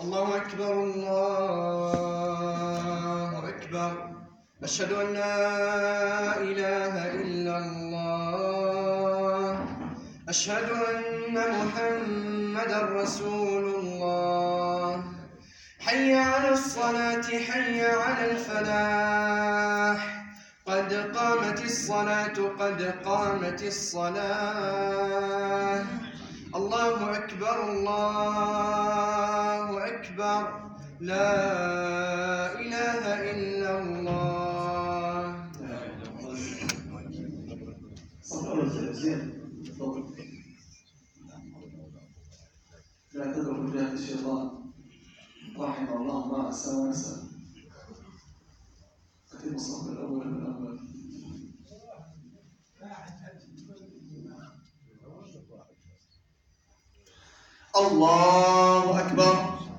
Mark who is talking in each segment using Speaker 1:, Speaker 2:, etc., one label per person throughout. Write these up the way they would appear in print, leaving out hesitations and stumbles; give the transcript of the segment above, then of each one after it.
Speaker 1: الله أكبر الله أكبر. أشهد أن لا إله إلا الله. أشهد أن محمدا رسول الله. حي على الصلاة حي على الفلاح. قد قامت الصلاة قد قامت الصلاة. الله أكبر الله أكبر. لا إله إلا الله.
Speaker 2: لا تدعوا بجاه الشيطان رحم الله ما أسى ونسى. ختم الصف الأول بالأول. الله أكبر.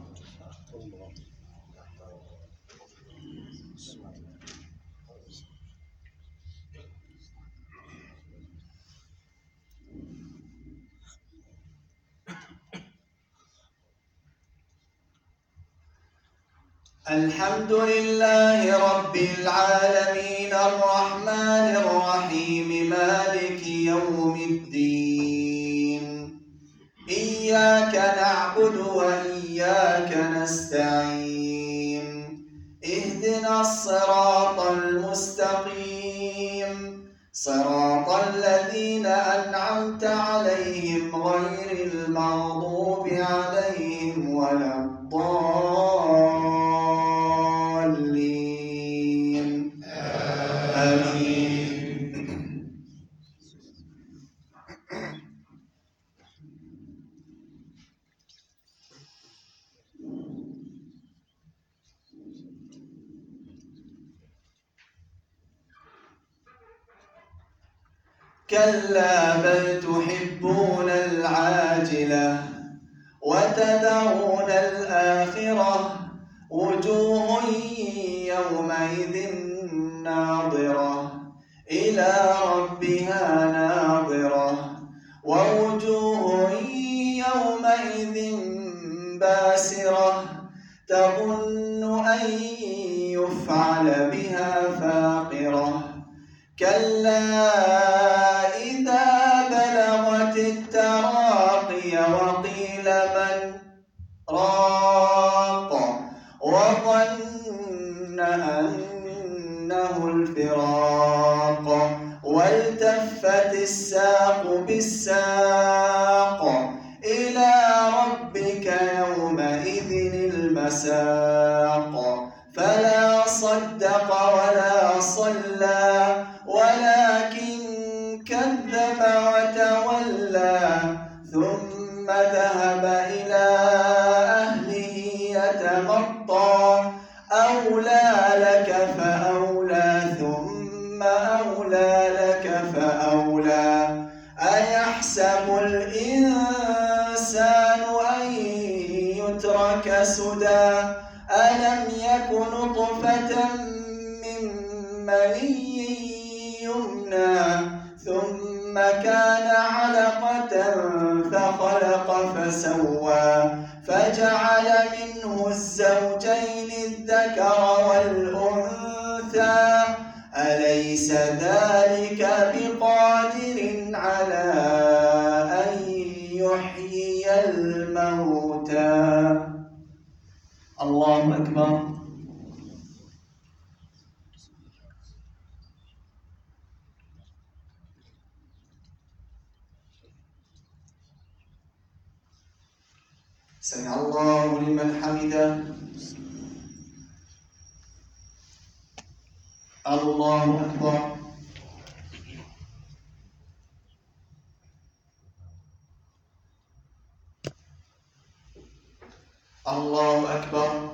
Speaker 2: الحمد لله رب العالمين الرحمن الرحيم مالك يوم الدين. إياك نعبد وإياك نستعين. اهدنا الصراط المستقيم صراط الذين أنعمت عليهم غير المغضوب عليهم ولا الضالين. آمين. كلا بل تحبون العاجلة وتذرون الآخرة. وجوه يومئذ ناظرة إلى ربها ناظرة. ووجوه يومئذ باسرة تظن أن يفعل بها فاقرة. كلا إذا بلغت التراقي وقيل من راق وظن أنه الفراق. والتفت الساق بالساق إلى ربك يومئذ المساق. فلا صدق ولا صلى ولكن كذب وتولى. ثم ذهب إلى أهله يتمطى. أولى لك فأولى ثم أولى لك فأولى. أيحسب الإنسان أن يترك سدى. ألم يك نطفة من مني يمنى ثم كان علقة فخلق فسوى فجعل منه الزوجين الذكر والأنثى. أليس ذلك بقادر على أن يحيي الموتى. الله أكبر. سمع الله لمن حمده. الله أكبر. الله أكبر.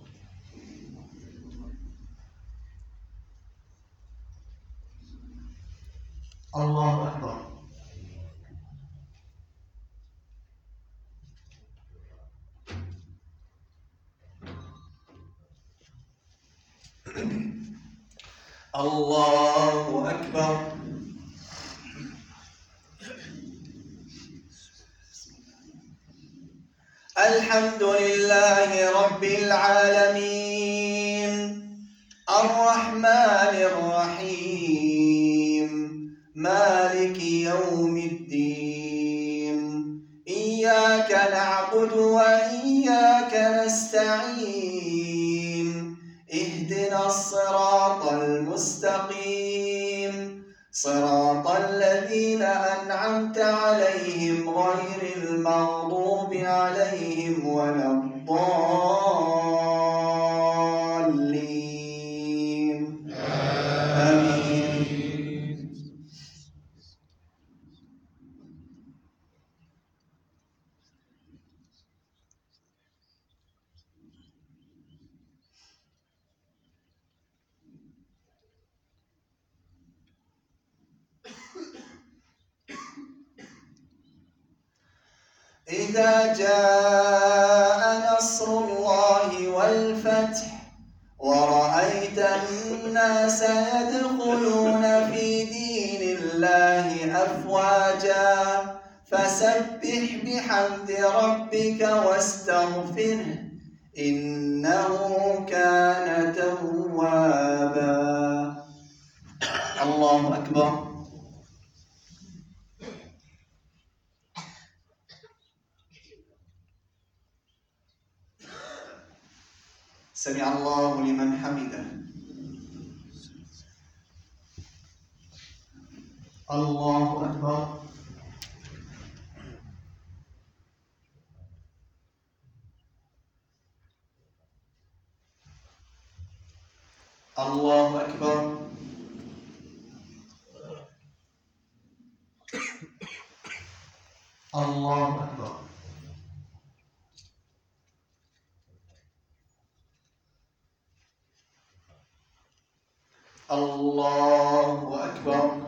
Speaker 2: الله أكبر. الله أكبر.
Speaker 3: الحمد لله رب العالمين الرحمن الرحيم مالك يوم الدين إياك نعبد وإياك نستعين اهدنا الصراط المستقيم صراط الذين أنعمت عليهم غير المغضوب عليهم ولا الضالين آمين. إذا جاء نصر الله والفتح ورأيت الناس يدخلون في دين الله أفواجا فسبح بحمد ربك واستغفره إنه كان توابا. الله أكبر. سمع الله لمن حمده. الله أكبر. الله أكبر. الله أكبر. الله أكبر.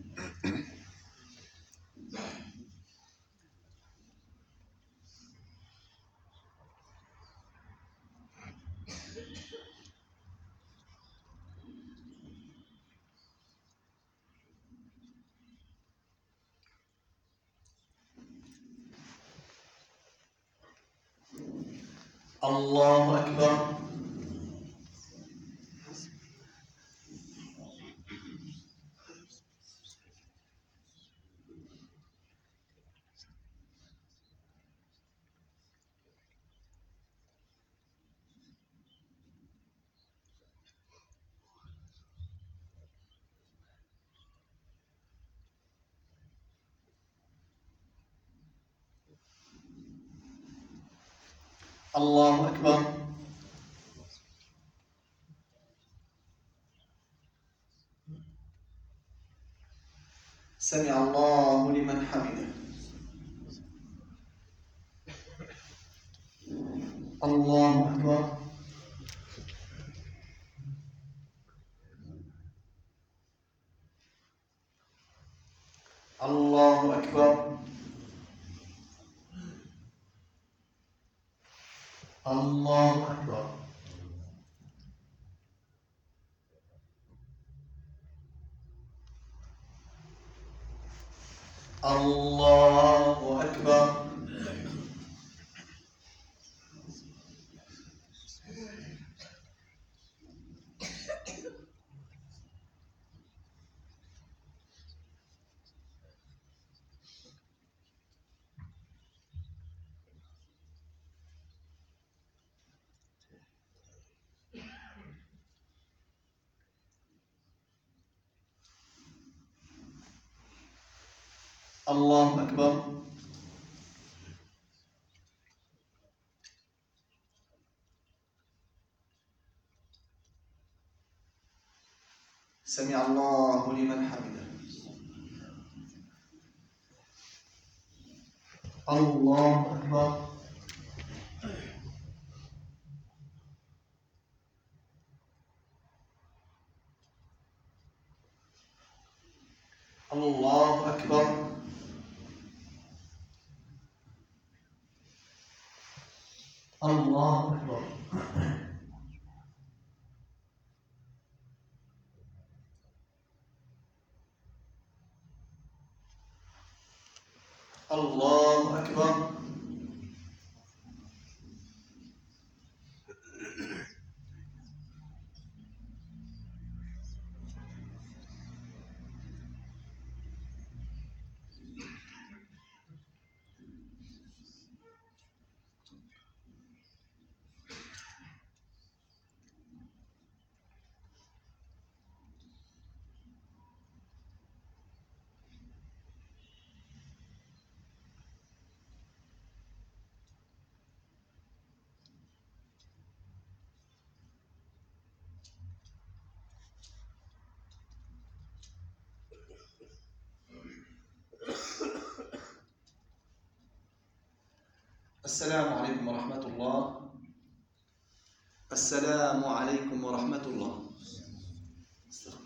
Speaker 3: الله أكبر. الله أكبر. سمع الله لمن حمده. الله أكبر. الله أكبر. الله أكبر. الله أكبر. الله أكبر. سمع الله لمن حمده. الله أكبر. الله أكبر. الله أكبر. الله أكبر. السلام عليكم ورحمة الله. السلام عليكم ورحمة الله.